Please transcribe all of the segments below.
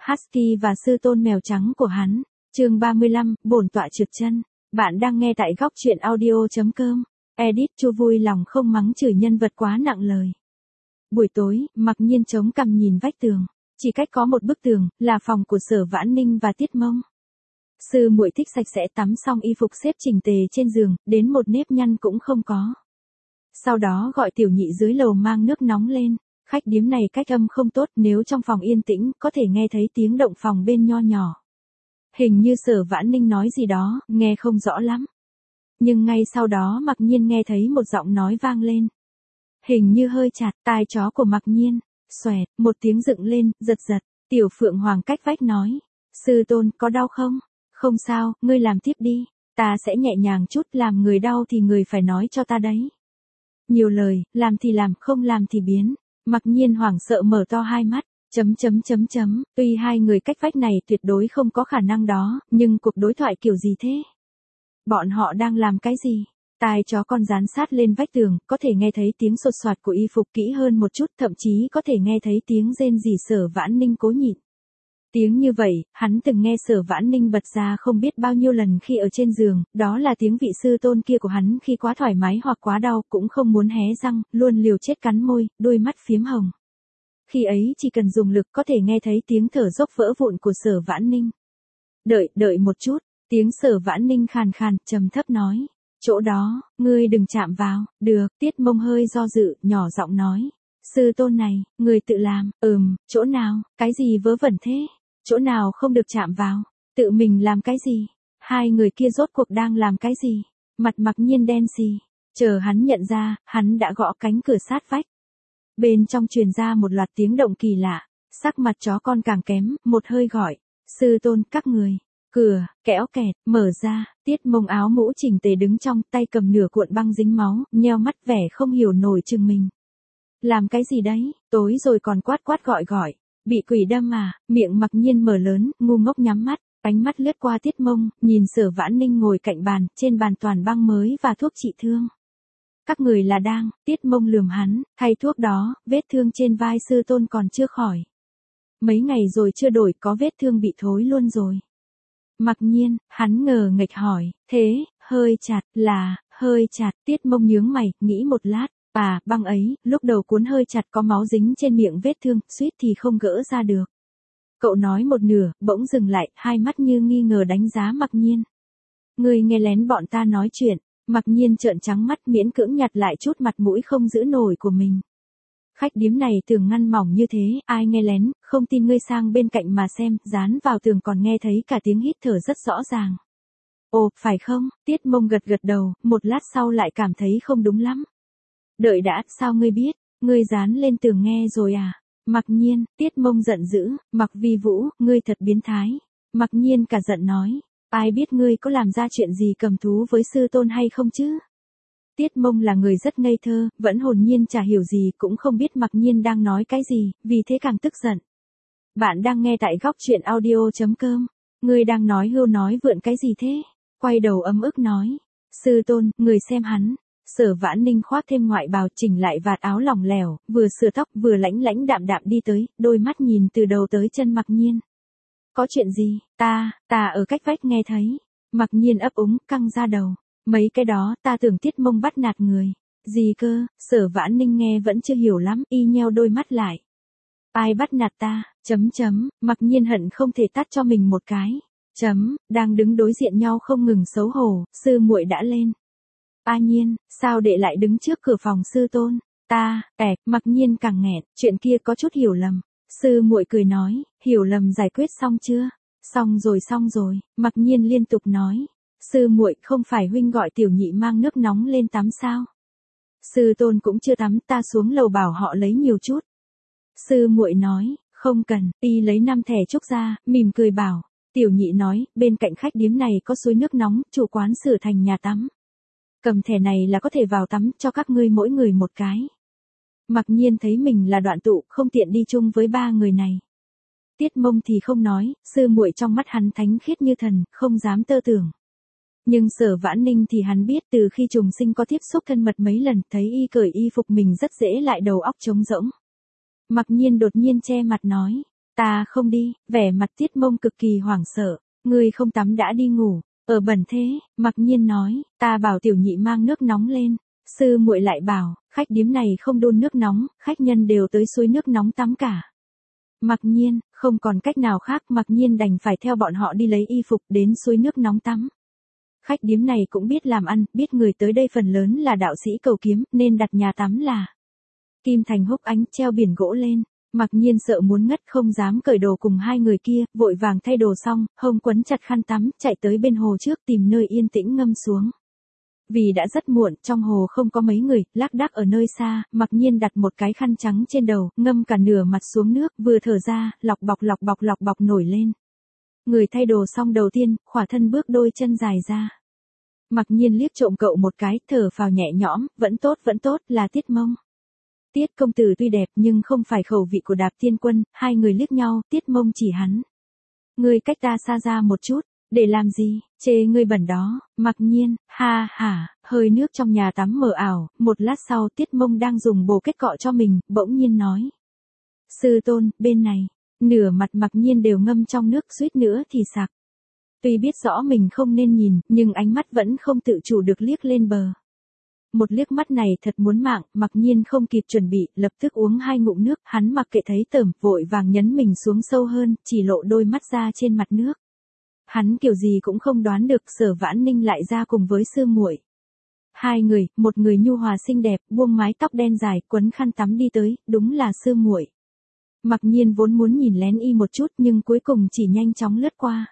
Husky và sư tôn mèo trắng của hắn. Chương 35, bổn tọa trượt chân. Bạn đang nghe tại góc truyện audio.com. Edit Chu vui lòng không mắng chửi nhân vật quá nặng lời. Buổi tối, Mặc Nhiên chống cằm nhìn vách tường. Chỉ cách có một bức tường, là phòng của Sở Vãn Ninh và Tiết Mông. Sư muội thích sạch sẽ, tắm xong y phục xếp chỉnh tề trên giường, đến một nếp nhăn cũng không có. Sau đó gọi tiểu nhị dưới lầu mang nước nóng lên. Khách điếm này cách âm không tốt, nếu trong phòng yên tĩnh, có thể nghe thấy tiếng động phòng bên nho nhỏ. Hình như Sở Vãn Ninh nói gì đó, nghe không rõ lắm. Nhưng ngay sau đó Mặc Nhiên nghe thấy một giọng nói vang lên. Hình như hơi chặt, tai chó của Mặc Nhiên. Xoẹt, một tiếng dựng lên, giật giật. Tiểu Phượng Hoàng cách vách nói. Sư tôn, có đau không? Không sao, ngươi làm tiếp đi. Ta sẽ nhẹ nhàng chút, làm người đau thì người phải nói cho ta đấy. Nhiều lời, làm thì làm, không làm thì biến. Mặc Nhiên hoảng sợ mở to hai mắt. Tuy hai người cách vách này tuyệt đối không có khả năng đó, nhưng cuộc đối thoại kiểu gì thế? Bọn họ đang làm cái gì? Tai chó con dán sát lên vách tường, có thể nghe thấy tiếng sột soạt của y phục kỹ hơn một chút, thậm chí có thể nghe thấy tiếng rên rỉ Sở Vãn Ninh cố nhịn. Tiếng như vậy, hắn từng nghe Sở Vãn Ninh bật ra không biết bao nhiêu lần khi ở trên giường, đó là tiếng vị sư tôn kia của hắn khi quá thoải mái hoặc quá đau, cũng không muốn hé răng, luôn liều chết cắn môi, đôi mắt phiếm hồng. Khi ấy chỉ cần dùng lực có thể nghe thấy tiếng thở dốc vỡ vụn của Sở Vãn Ninh. Đợi một chút, tiếng Sở Vãn Ninh khàn khàn, trầm thấp nói. Chỗ đó, ngươi đừng chạm vào, được, Tiết Mông hơi do dự, nhỏ giọng nói. Sư tôn này, người tự làm, chỗ nào, cái gì vớ vẩn thế? Chỗ nào không được chạm vào? Tự mình làm cái gì? Hai người kia rốt cuộc đang làm cái gì? Mặt Mặc Nhiên đen xì. Chờ hắn nhận ra, hắn đã gõ cánh cửa sát vách. Bên trong truyền ra một loạt tiếng động kỳ lạ. Sắc mặt chó con càng kém, một hơi gọi. Sư tôn, các người. Cửa, kẽo kẹt, mở ra. Tiết Mông áo mũ chỉnh tề đứng trong, tay cầm nửa cuộn băng dính máu, nheo mắt vẻ không hiểu nổi chừng mình. Làm cái gì đấy? Tối rồi còn quát gọi. Bị quỷ đâm à? Miệng Mặc Nhiên mở lớn, ngu ngốc nhắm mắt, ánh mắt lướt qua Tiết Mông, nhìn Sở Vãn Ninh ngồi cạnh bàn, trên bàn toàn băng mới và thuốc trị thương. Các người là đang, Tiết Mông lườm hắn, thay thuốc đó, vết thương trên vai sư tôn còn chưa khỏi. Mấy ngày rồi chưa đổi, có vết thương bị thối luôn rồi. Mặc Nhiên, hắn ngờ nghệch hỏi, thế, hơi chặt, hơi chặt, Tiết Mông nhướng mày, nghĩ một lát. Băng ấy, lúc đầu cuốn hơi chặt có máu dính trên miệng vết thương, suýt thì không gỡ ra được. Cậu nói một nửa, bỗng dừng lại, hai mắt như nghi ngờ đánh giá Mặc Nhiên. Ngươi nghe lén bọn ta nói chuyện. Mặc Nhiên trợn trắng mắt, miễn cưỡng nhặt lại chút mặt mũi không giữ nổi của mình. Khách điếm này tường ngăn mỏng như thế, ai nghe lén, không tin ngươi sang bên cạnh mà xem, dán vào tường còn nghe thấy cả tiếng hít thở rất rõ ràng. Ồ, phải không? Tiết Mông gật đầu, một lát sau lại cảm thấy không đúng lắm. Đợi đã, sao ngươi biết? Ngươi dán lên tường nghe rồi à? Mặc Nhiên, Tiết Mông giận dữ, Mặc Vi Vũ, ngươi thật biến thái. Mặc Nhiên cả giận nói, ai biết ngươi có làm ra chuyện gì cầm thú với sư tôn hay không chứ? Tiết Mông là người rất ngây thơ, vẫn hồn nhiên chả hiểu gì, cũng không biết Mặc Nhiên đang nói cái gì, vì thế càng tức giận. Bạn đang nghe tại góc truyện audio.com. Ngươi đang nói hưu nói vượn cái gì thế? Quay đầu ấm ức nói. Sư tôn, người xem hắn. Sở Vãn Ninh khoác thêm ngoại bào, chỉnh lại vạt áo lỏng lẻo, vừa sửa tóc vừa lãnh đạm đi tới, đôi mắt nhìn từ đầu tới chân Mặc Nhiên. Có chuyện gì? Ta ở cách vách nghe thấy. Mặc Nhiên ấp úng, căng ra đầu. Mấy cái đó, ta tưởng Tiết Mông bắt nạt người. Gì cơ? Sở Vãn Ninh nghe vẫn chưa hiểu lắm, y nheo đôi mắt lại. Ai bắt nạt ta? Mặc Nhiên hận không thể tát cho mình một cái. Đang đứng đối diện nhau không ngừng xấu hổ, sư muội đã lên. Nhiên, sao đệ lại đứng trước cửa phòng sư tôn? Mặc Nhiên càng nghẹn, chuyện kia có chút hiểu lầm. Sư muội cười nói, hiểu lầm giải quyết xong chưa? Xong rồi, Mặc Nhiên liên tục nói. Sư muội, không phải huynh gọi tiểu nhị mang nước nóng lên tắm sao? Sư tôn cũng chưa tắm, ta xuống lầu bảo họ lấy nhiều chút. Sư muội nói, không cần, y lấy 5 thẻ trúc ra, mỉm cười bảo. Tiểu nhị nói, bên cạnh khách điếm này có suối nước nóng, chủ quán sửa thành nhà tắm. Cầm thẻ này là có thể vào tắm, cho các ngươi mỗi người một cái. Mặc Nhiên thấy mình là đoạn tụ, không tiện đi chung với 3 người này. Tiết Mông thì không nói, sư muội trong mắt hắn thánh khiết như thần, không dám tơ tưởng. Nhưng Sở Vãn Ninh thì hắn biết, từ khi trùng sinh có tiếp xúc thân mật mấy lần, thấy y cởi y phục mình rất dễ lại đầu óc trống rỗng. Mặc Nhiên đột nhiên che mặt nói, Ta không đi, vẻ mặt Tiết Mông cực kỳ hoảng sợ. Ngươi không tắm đã đi ngủ, ở bẩn thế, Mặc Nhiên nói, ta bảo tiểu nhị mang nước nóng lên. Sư muội lại bảo, khách điếm này không đun nước nóng, khách nhân đều tới suối nước nóng tắm cả. Mặc Nhiên, không còn cách nào khác, Mặc Nhiên đành phải theo bọn họ đi lấy y phục đến suối nước nóng tắm. Khách điếm này cũng biết làm ăn, biết người tới đây phần lớn là đạo sĩ cầu kiếm, nên đặt nhà tắm là Kim Thành Húc Ánh treo biển gỗ lên. Mặc Nhiên sợ muốn ngất không dám cởi đồ cùng hai người kia, vội vàng thay đồ xong, hông quấn chặt khăn tắm, chạy tới bên hồ trước tìm nơi yên tĩnh ngâm xuống. Vì đã rất muộn, trong hồ không có mấy người, lác đác ở nơi xa, Mặc Nhiên đặt một cái khăn trắng trên đầu, ngâm cả nửa mặt xuống nước, vừa thở ra, lọc bọc nổi lên. Người thay đồ xong đầu tiên, khỏa thân bước đôi chân dài ra. Mặc Nhiên liếc trộm cậu một cái, thở phào nhẹ nhõm, vẫn tốt, là Tiết Mông. Tiết công tử tuy đẹp nhưng không phải khẩu vị của Đạp Tiên Quân, hai người liếc nhau, Tiết Mông chỉ hắn. Ngươi cách ta xa ra một chút, để làm gì, chê ngươi bẩn đó, Mặc Nhiên, ha hả, hơi nước trong nhà tắm mờ ảo, một lát sau Tiết Mông đang dùng bồ kết cọ cho mình, bỗng nhiên nói. Sư tôn, bên này, nửa mặt Mặc Nhiên đều ngâm trong nước suýt nữa thì sặc. Tuy biết rõ mình không nên nhìn, nhưng ánh mắt vẫn không tự chủ được liếc lên bờ. Một liếc mắt này thật muốn mạng, Mặc Nhiên không kịp chuẩn bị, lập tức uống hai ngụm nước, hắn mặc kệ thấy tởm, vội vàng nhấn mình xuống sâu hơn, chỉ lộ đôi mắt ra trên mặt nước. Hắn kiểu gì cũng không đoán được Sở Vãn Ninh lại ra cùng với sư muội. Hai người, một người nhu hòa xinh đẹp, buông mái tóc đen dài, quấn khăn tắm đi tới, đúng là sư muội. Mặc Nhiên vốn muốn nhìn lén y một chút nhưng cuối cùng chỉ nhanh chóng lướt qua.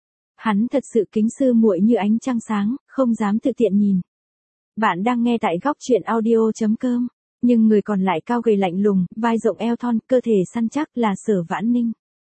Hắn thật sự kính sư muội như ánh trăng sáng, không dám tự tiện nhìn. Bạn đang nghe tại góc truyện audio.com, nhưng người còn lại cao gầy lạnh lùng, vai rộng eo thon, cơ thể săn chắc là Sở Vãn Ninh.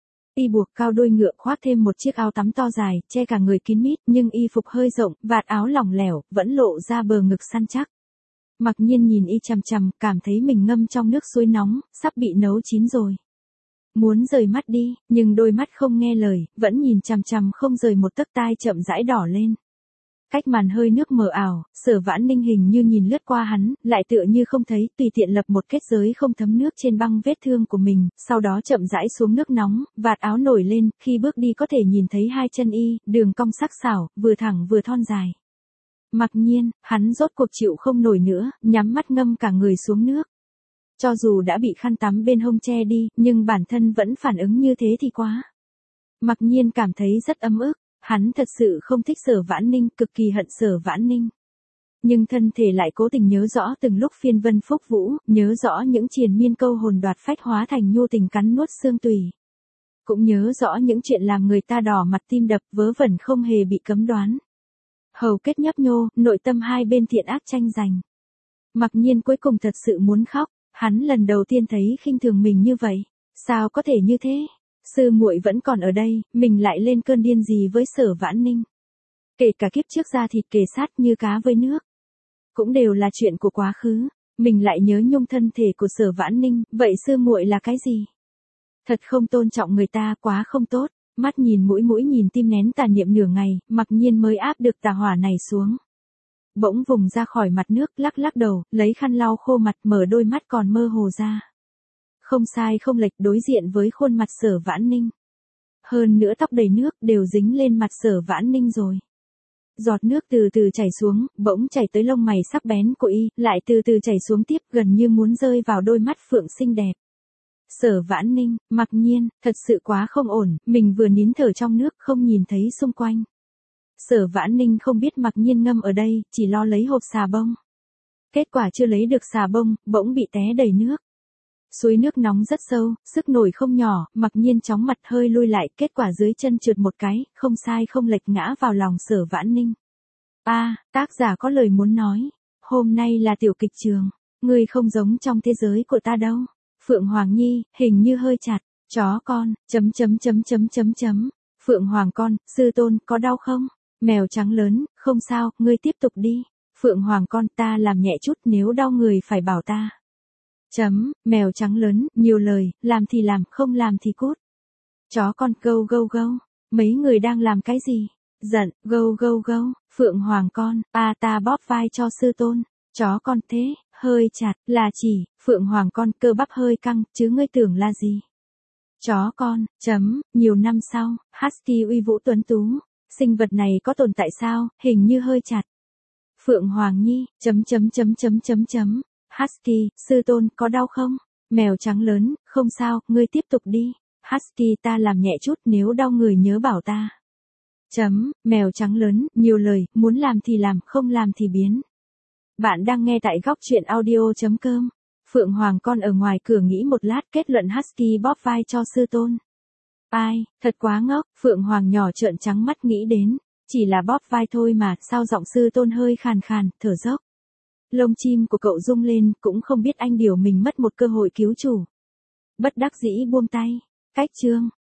Y buộc cao đôi ngựa, khoác thêm một chiếc áo tắm to dài, che cả người kín mít, nhưng y phục hơi rộng, vạt áo lỏng lẻo, vẫn lộ ra bờ ngực săn chắc. Mặc Nhiên nhìn y chằm chằm, cảm thấy mình ngâm trong nước suối nóng, sắp bị nấu chín rồi. Muốn rời mắt đi, nhưng đôi mắt không nghe lời, vẫn nhìn chằm chằm không rời một tấc, tai chậm rãi đỏ lên. Cách màn hơi nước mờ ảo, Sở Vãn Ninh hình như nhìn lướt qua hắn, lại tựa như không thấy, tùy tiện lập một kết giới không thấm nước trên băng vết thương của mình, sau đó chậm rãi xuống nước nóng, vạt áo nổi lên, khi bước đi có thể nhìn thấy hai chân y, đường cong sắc sảo, vừa thẳng vừa thon dài. Mặc Nhiên, hắn rốt cuộc chịu không nổi nữa, nhắm mắt ngâm cả người xuống nước. Cho dù đã bị khăn tắm bên hông che đi, nhưng bản thân vẫn phản ứng như thế thì quá. Mặc Nhiên cảm thấy rất ấm ức. Hắn thật sự không thích Sở Vãn Ninh, cực kỳ hận Sở Vãn Ninh. Nhưng thân thể lại cố tình nhớ rõ từng lúc phiên vân phúc vũ, nhớ rõ những triền miên câu hồn đoạt phách hóa thành nhu tình cắn nuốt xương tủy. Cũng nhớ rõ những chuyện làm người ta đỏ mặt tim đập, vớ vẩn không hề bị cấm đoán. Hầu kết nhấp nhô, nội tâm hai bên thiện ác tranh giành. Mặc Nhiên cuối cùng thật sự muốn khóc, hắn lần đầu tiên thấy khinh thường mình như vậy. Sao có thể như thế? Sư muội vẫn còn ở đây, mình lại lên cơn điên gì với Sở Vãn Ninh. Kể cả kiếp trước da thịt kề sát như cá với nước. Cũng đều là chuyện của quá khứ, mình lại nhớ nhung thân thể của Sở Vãn Ninh, vậy sư muội là cái gì? Thật không tôn trọng người ta, quá không tốt, mắt nhìn mũi nhìn tim nén tà niệm nửa ngày, Mặc Nhiên mới áp được tà hỏa này xuống. Bỗng vùng ra khỏi mặt nước, lắc đầu, lấy khăn lau khô mặt, mở đôi mắt còn mơ hồ ra. Không sai không lệch, đối diện với khuôn mặt Sở Vãn Ninh. Hơn nữa tóc đầy nước đều dính lên mặt Sở Vãn Ninh rồi. Giọt nước từ từ chảy xuống, bỗng chảy tới lông mày sắc bén của y, lại từ từ chảy xuống tiếp, gần như muốn rơi vào đôi mắt phượng xinh đẹp. Sở Vãn Ninh, Mặc Nhiên, thật sự quá không ổn, mình vừa nín thở trong nước không nhìn thấy xung quanh. Sở Vãn Ninh không biết Mặc Nhiên ngâm ở đây, chỉ lo lấy hộp xà bông. Kết quả chưa lấy được xà bông, bỗng bị té đầy nước. Suối nước nóng rất sâu, sức nổi không nhỏ, Mặc Nhiên chóng mặt hơi lui lại, kết quả dưới chân trượt một cái, không sai không lệch ngã vào lòng Sở Vãn Ninh. Tác giả có lời muốn nói, hôm nay là tiểu kịch trường, ngươi không giống trong thế giới của ta đâu. Phượng Hoàng Nhi, hình như hơi chặt, chó con, Phượng Hoàng con, sư tôn, có đau không? Mèo trắng lớn, không sao, ngươi tiếp tục đi. Phượng Hoàng con, ta làm nhẹ chút, nếu đau người phải bảo ta. Mèo trắng lớn, nhiều lời, làm thì làm, không làm thì cút. Chó con, gâu. Mấy người đang làm cái gì? Giận, gâu. Phượng Hoàng con, ta bóp vai cho sư tôn. Chó con thế, hơi chặt, là chỉ, Phượng Hoàng con, cơ bắp hơi căng, chứ ngươi tưởng là gì? Chó con, nhiều năm sau, Husky uy vũ tuấn tú. Sinh vật này có tồn tại sao, hình như hơi chặt. Phượng Hoàng Nhi, Husky, sư tôn, có đau không? Mèo trắng lớn, không sao, ngươi tiếp tục đi. Husky, ta làm nhẹ chút, nếu đau người nhớ bảo ta. Mèo trắng lớn, nhiều lời, muốn làm thì làm, không làm thì biến. Bạn đang nghe tại góc truyện audio.com. Phượng Hoàng con ở ngoài cửa nghĩ một lát, kết luận Husky bóp vai cho sư tôn. Ai, thật quá ngốc, Phượng Hoàng nhỏ trợn trắng mắt nghĩ đến. Chỉ là bóp vai thôi mà, sao giọng sư tôn hơi khàn khàn, thở dốc. Lông chim của cậu rung lên, cũng không biết anh điều mình mất một cơ hội cứu chủ. Bất đắc dĩ buông tay. Cách chương.